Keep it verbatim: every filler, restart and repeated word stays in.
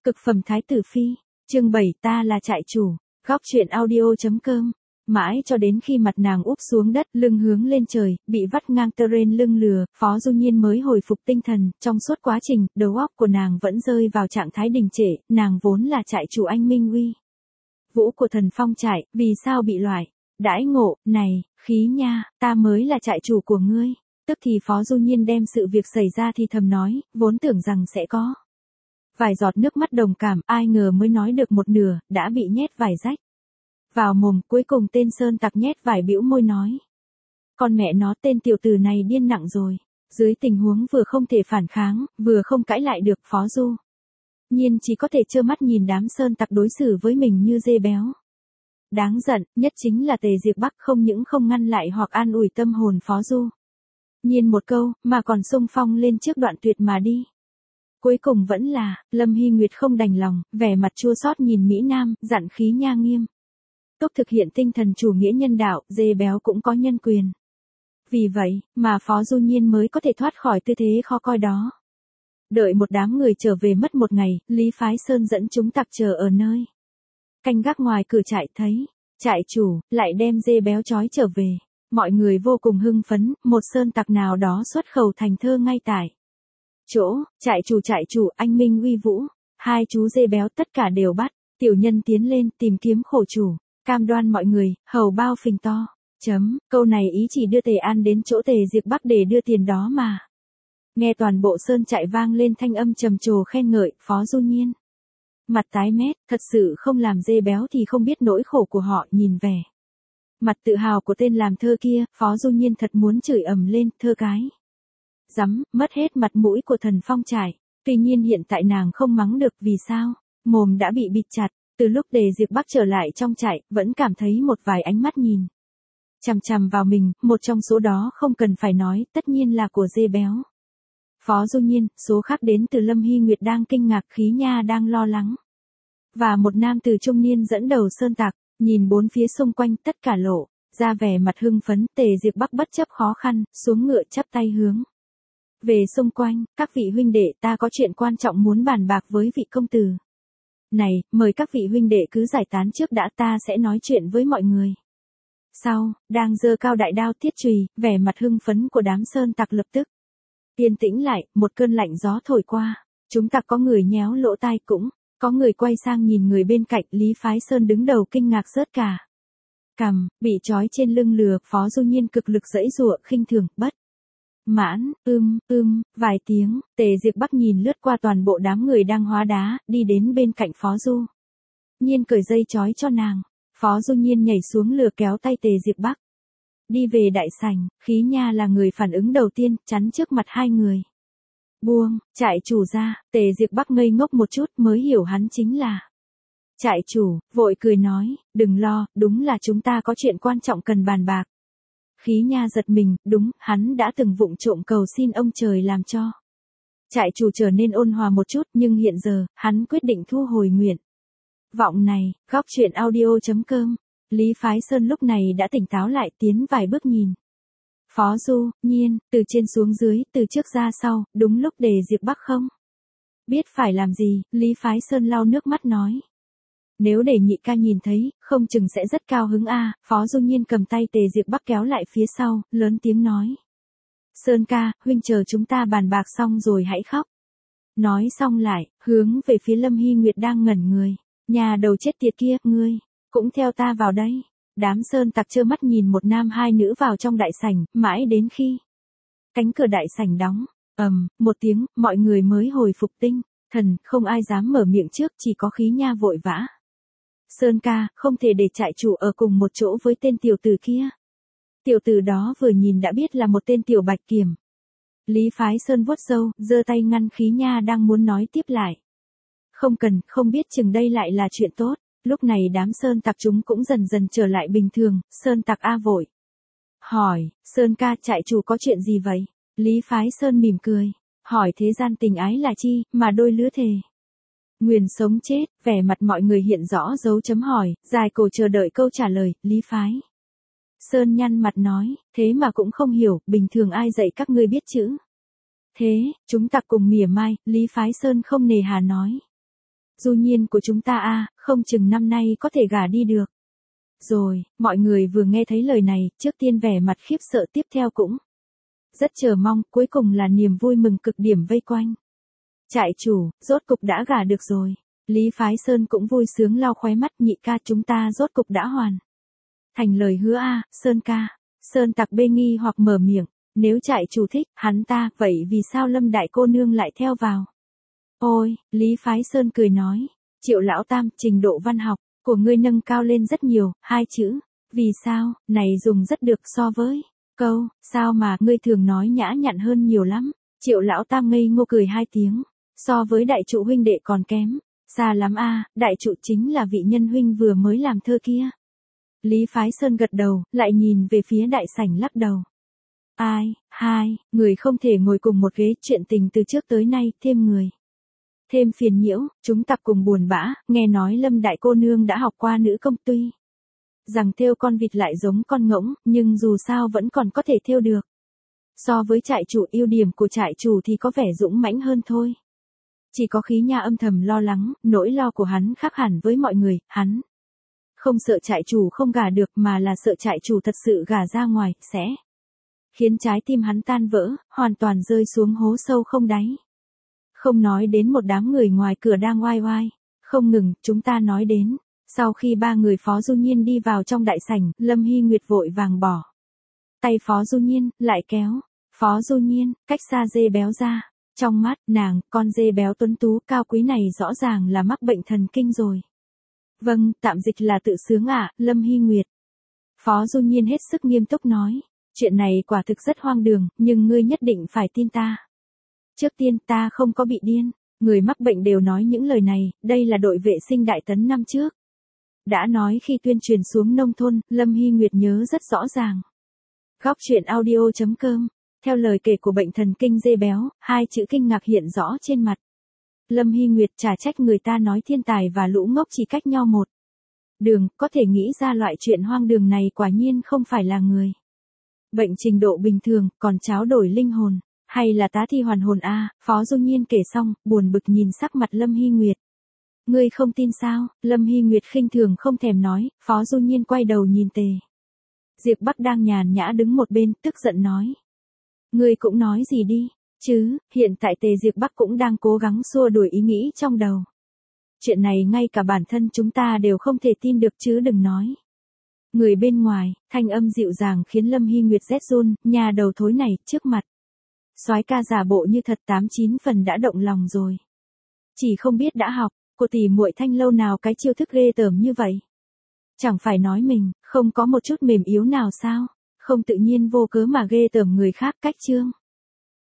Cực phẩm thái tử phi, chương bảy ta là trại chủ, góc truyện audio.com. Mãi cho đến khi mặt nàng úp xuống đất, lưng hướng lên trời, bị vắt ngang tơ rên lưng lừa, Phó Du Nhiên mới hồi phục tinh thần, trong suốt quá trình, đầu óc của nàng vẫn rơi vào trạng thái đình trệ, nàng vốn là trại chủ anh Minh Uy. Vũ của thần phong trại, vì sao bị loại? Đãi ngộ, này, khí nha, ta mới là trại chủ của ngươi. Tức thì Phó Du Nhiên đem sự việc xảy ra thì thầm nói, vốn tưởng rằng sẽ có vài giọt nước mắt đồng cảm, ai ngờ mới nói được một nửa, đã bị nhét vài rách vào mồm. Cuối cùng tên sơn tặc nhét vài bĩu môi nói, con mẹ nó, tên tiểu tử này điên nặng rồi. Dưới tình huống vừa không thể phản kháng, vừa không cãi lại được, Phó Du Nhiên chỉ có thể trơ mắt nhìn đám sơn tặc đối xử với mình như dê béo. Đáng giận nhất chính là Tề Diệp Bắc không những không ngăn lại hoặc an ủi tâm hồn Phó Du Nhiên một câu, mà còn xung phong lên trước đoạn tuyệt mà đi. Cuối cùng vẫn là, Lâm Hy Nguyệt không đành lòng, vẻ mặt chua xót nhìn Mỹ Nam, dặn khí nha nghiêm túc thực hiện tinh thần chủ nghĩa nhân đạo, dê béo cũng có nhân quyền. Vì vậy, mà Phó Du Nhiên mới có thể thoát khỏi tư thế khó coi đó. Đợi một đám người trở về mất một ngày, Lý Phái Sơn dẫn chúng tặc chờ ở nơi canh gác ngoài cửa trại, thấy trại chủ lại đem dê béo trói trở về. Mọi người vô cùng hưng phấn, một sơn tặc nào đó xuất khẩu thành thơ ngay tại chỗ, trại chủ trại chủ anh Minh Uy Vũ, hai chú dê béo tất cả đều bắt. Tiểu nhân tiến lên tìm kiếm khổ chủ, cam đoan mọi người, hầu bao phình to. Chấm, câu này ý chỉ đưa Tề An đến chỗ Tề Diệp Bắc để đưa tiền đó mà. Nghe toàn bộ sơn trại vang lên thanh âm trầm trồ khen ngợi, Phó Du Nhiên mặt tái mét, thật sự không làm dê béo thì không biết nỗi khổ của họ. Nhìn vẻ mặt tự hào của tên làm thơ kia, Phó Du Nhiên thật muốn chửi ầm lên, thơ cái rắm, mất hết mặt mũi của thần phong trại. Tuy nhiên hiện tại nàng không mắng được, vì sao? Mồm đã bị bịt chặt. Từ lúc Tề Diệp Bắc trở lại trong trại, vẫn cảm thấy một vài ánh mắt nhìn chằm chằm vào mình, một trong số đó không cần phải nói, tất nhiên là của dê béo. Phó Du Nhiên, số khác đến từ Lâm Hy Nguyệt đang kinh ngạc, khí nha đang lo lắng. Và một nam tử trung niên dẫn đầu sơn tặc, nhìn bốn phía xung quanh tất cả lộ ra vẻ mặt hưng phấn. Tề Diệp Bắc bất chấp khó khăn, xuống ngựa chắp tay hướng về xung quanh, các vị huynh đệ, ta có chuyện quan trọng muốn bàn bạc với vị công tử này, mời các vị huynh đệ cứ giải tán trước đã, ta sẽ nói chuyện với mọi người sau. Đang giơ cao đại đao thiết chùy, vẻ mặt hưng phấn của đám sơn tặc lập tức yên tĩnh lại. Một cơn lạnh gió thổi qua, chúng tặc có người nhéo lỗ tai, cũng có người quay sang nhìn người bên cạnh. Lý Phái Sơn đứng đầu kinh ngạc rớt cả cằm, bị trói trên lưng lừa. Phó Du Nhiên cực lực giãy giụa, khinh thường, bất mãn, ưm, ưm, vài tiếng. Tề Diệp Bắc nhìn lướt qua toàn bộ đám người đang hóa đá, đi đến bên cạnh Phó Du Nhiên cởi dây trói cho nàng. Phó Du Nhiên nhảy xuống lừa kéo tay Tề Diệp Bắc đi về đại sảnh. Khí nha là người phản ứng đầu tiên, chắn trước mặt hai người. Buông trại chủ ra. Tề Diệp Bắc ngây ngốc một chút mới hiểu hắn chính là trại chủ, vội cười nói, đừng lo, đúng là chúng ta có chuyện quan trọng cần bàn bạc. Khí nha giật mình, đúng, hắn đã từng vụng trộm cầu xin ông trời làm cho trại chủ trở nên ôn hòa một chút, nhưng hiện giờ, hắn quyết định thu hồi nguyện vọng này. Góc truyện audio.com. Lý Phái Sơn lúc này đã tỉnh táo lại, tiến vài bước nhìn Phó Du Nhiên, từ trên xuống dưới, từ trước ra sau. Đúng lúc Tề Diệp Bắc không biết phải làm gì, Lý Phái Sơn lau nước mắt nói, nếu để nhị ca nhìn thấy, không chừng sẽ rất cao hứng a. Phó Du Nhiên cầm tay Tề Diệp Bắc kéo lại phía sau, lớn tiếng nói, Sơn ca, huynh chờ chúng ta bàn bạc xong rồi hãy khóc. Nói xong lại, hướng về phía Lâm Hy Nguyệt đang ngẩn người, nhà đầu chết tiệt kia, ngươi cũng theo ta vào đây. Đám sơn tặc trơ mắt nhìn một nam hai nữ vào trong đại sảnh, mãi đến khi cánh cửa đại sảnh đóng, ầm, một tiếng, mọi người mới hồi phục tinh thần. Không ai dám mở miệng trước, chỉ có khí nha vội vã, Sơn ca, không thể để trại chủ ở cùng một chỗ với tên tiểu tử kia. Tiểu tử đó vừa nhìn đã biết là một tên tiểu bạch kiểm. Lý Phái Sơn vuốt râu, giơ tay ngăn khí nha đang muốn nói tiếp lại. Không cần, không biết chừng đây lại là chuyện tốt. Lúc này đám sơn tặc chúng cũng dần dần trở lại bình thường. Sơn tặc A vội hỏi, Sơn ca, trại chủ có chuyện gì vậy? Lý Phái Sơn mỉm cười, hỏi thế gian tình ái là chi, mà đôi lứa thề nguyền sống chết. Vẻ mặt mọi người hiện rõ dấu chấm hỏi, dài cổ chờ đợi câu trả lời. Lý Phái Sơn nhăn mặt nói, thế mà cũng không hiểu, bình thường ai dạy các ngươi biết chữ thế? Chúng tặc cùng mỉa mai. Lý Phái Sơn không nề hà nói, Du Nhiên của chúng ta a, không chừng năm nay có thể gả đi được. Rồi, mọi người vừa nghe thấy lời này, trước tiên vẻ mặt khiếp sợ, tiếp theo cũng rất chờ mong, cuối cùng là niềm vui mừng cực điểm vây quanh. Trại chủ, rốt cục đã gả được rồi. Lý Phái Sơn cũng vui sướng lau khóe mắt, nhị ca chúng ta rốt cục đã hoàn thành lời hứa a, Sơn ca. Sơn Tặc bê nghi hoặc mở miệng, nếu trại chủ thích, hắn ta, vậy vì sao Lâm đại cô nương lại theo vào? Ôi, Lý Phái Sơn cười nói, Triệu lão tam, trình độ văn học của ngươi nâng cao lên rất nhiều, hai chữ, vì sao, này dùng rất được so với câu, sao mà ngươi thường nói nhã nhặn hơn nhiều lắm. Triệu lão tam ngây ngô cười hai tiếng, so với đại trụ huynh đệ còn kém, xa lắm a, đại trụ chính là vị nhân huynh vừa mới làm thơ kia. Lý Phái Sơn gật đầu, lại nhìn về phía đại sảnh lắc đầu. Ai, hai, người không thể ngồi cùng một ghế, chuyện tình từ trước tới nay, thêm người. Thêm phiền nhiễu, chúng tập cùng buồn bã, nghe nói Lâm đại cô nương đã học qua nữ công, tuy rằng thêu con vịt lại giống con ngỗng, nhưng dù sao vẫn còn có thể thêu được. So với trại chủ, ưu điểm của trại chủ thì có vẻ dũng mãnh hơn thôi. Chỉ có Khí Nha âm thầm lo lắng, nỗi lo của hắn khác hẳn với mọi người, hắn không sợ trại chủ không gả được mà là sợ trại chủ thật sự gả ra ngoài, sẽ khiến trái tim hắn tan vỡ, hoàn toàn rơi xuống hố sâu không đáy. Không nói đến một đám người ngoài cửa đang oai oai, không ngừng, chúng ta nói đến, sau khi ba người Phó Du Nhiên đi vào trong đại sảnh, Lâm Hy Nguyệt vội vàng bỏ tay Phó Du Nhiên, lại kéo Phó Du Nhiên, cách xa dê béo ra. Trong mắt nàng, con dê béo tuấn tú cao quý này rõ ràng là mắc bệnh thần kinh rồi. Vâng, tạm dịch là tự sướng ạ, à, Lâm Hy Nguyệt. Phó Du Nhiên hết sức nghiêm túc nói, chuyện này quả thực rất hoang đường, nhưng ngươi nhất định phải tin ta. Trước tiên ta không có bị điên, người mắc bệnh đều nói những lời này, đây là đội vệ sinh Đại Tấn năm trước. Đã nói khi tuyên truyền xuống nông thôn, Lâm Hy Nguyệt nhớ rất rõ ràng. Góc truyện audio chấm com. Theo lời kể của bệnh thần kinh dê béo, hai chữ kinh ngạc hiện rõ trên mặt. Lâm Hy Nguyệt chả trách người ta nói thiên tài và lũ ngốc chỉ cách nhau một đường, có thể nghĩ ra loại chuyện hoang đường này quả nhiên không phải là người bệnh trình độ bình thường, còn cháo đổi linh hồn, hay là tá thi hoàn hồn a, à, Phó Du Nhiên kể xong, buồn bực nhìn sắc mặt Lâm Hy Nguyệt. Ngươi không tin sao? Lâm Hy Nguyệt khinh thường không thèm nói, Phó Du Nhiên quay đầu nhìn Tề Diệp Bắc đang nhàn nhã đứng một bên, tức giận nói. Ngươi cũng nói gì đi, chứ, hiện tại Tề Diệp Bắc cũng đang cố gắng xua đuổi ý nghĩ trong đầu. Chuyện này ngay cả bản thân chúng ta đều không thể tin được chứ đừng nói. Người bên ngoài, thanh âm dịu dàng khiến Lâm Hy Nguyệt rét run, nhà đầu thối này, trước mặt. Soái ca giả bộ như thật tám chín phần đã động lòng rồi. Chỉ không biết đã học, cô tỷ muội Thanh lâu nào cái chiêu thức ghê tởm như vậy. Chẳng phải nói mình, không có một chút mềm yếu nào sao, không tự nhiên vô cớ mà ghê tởm người khác cách chương.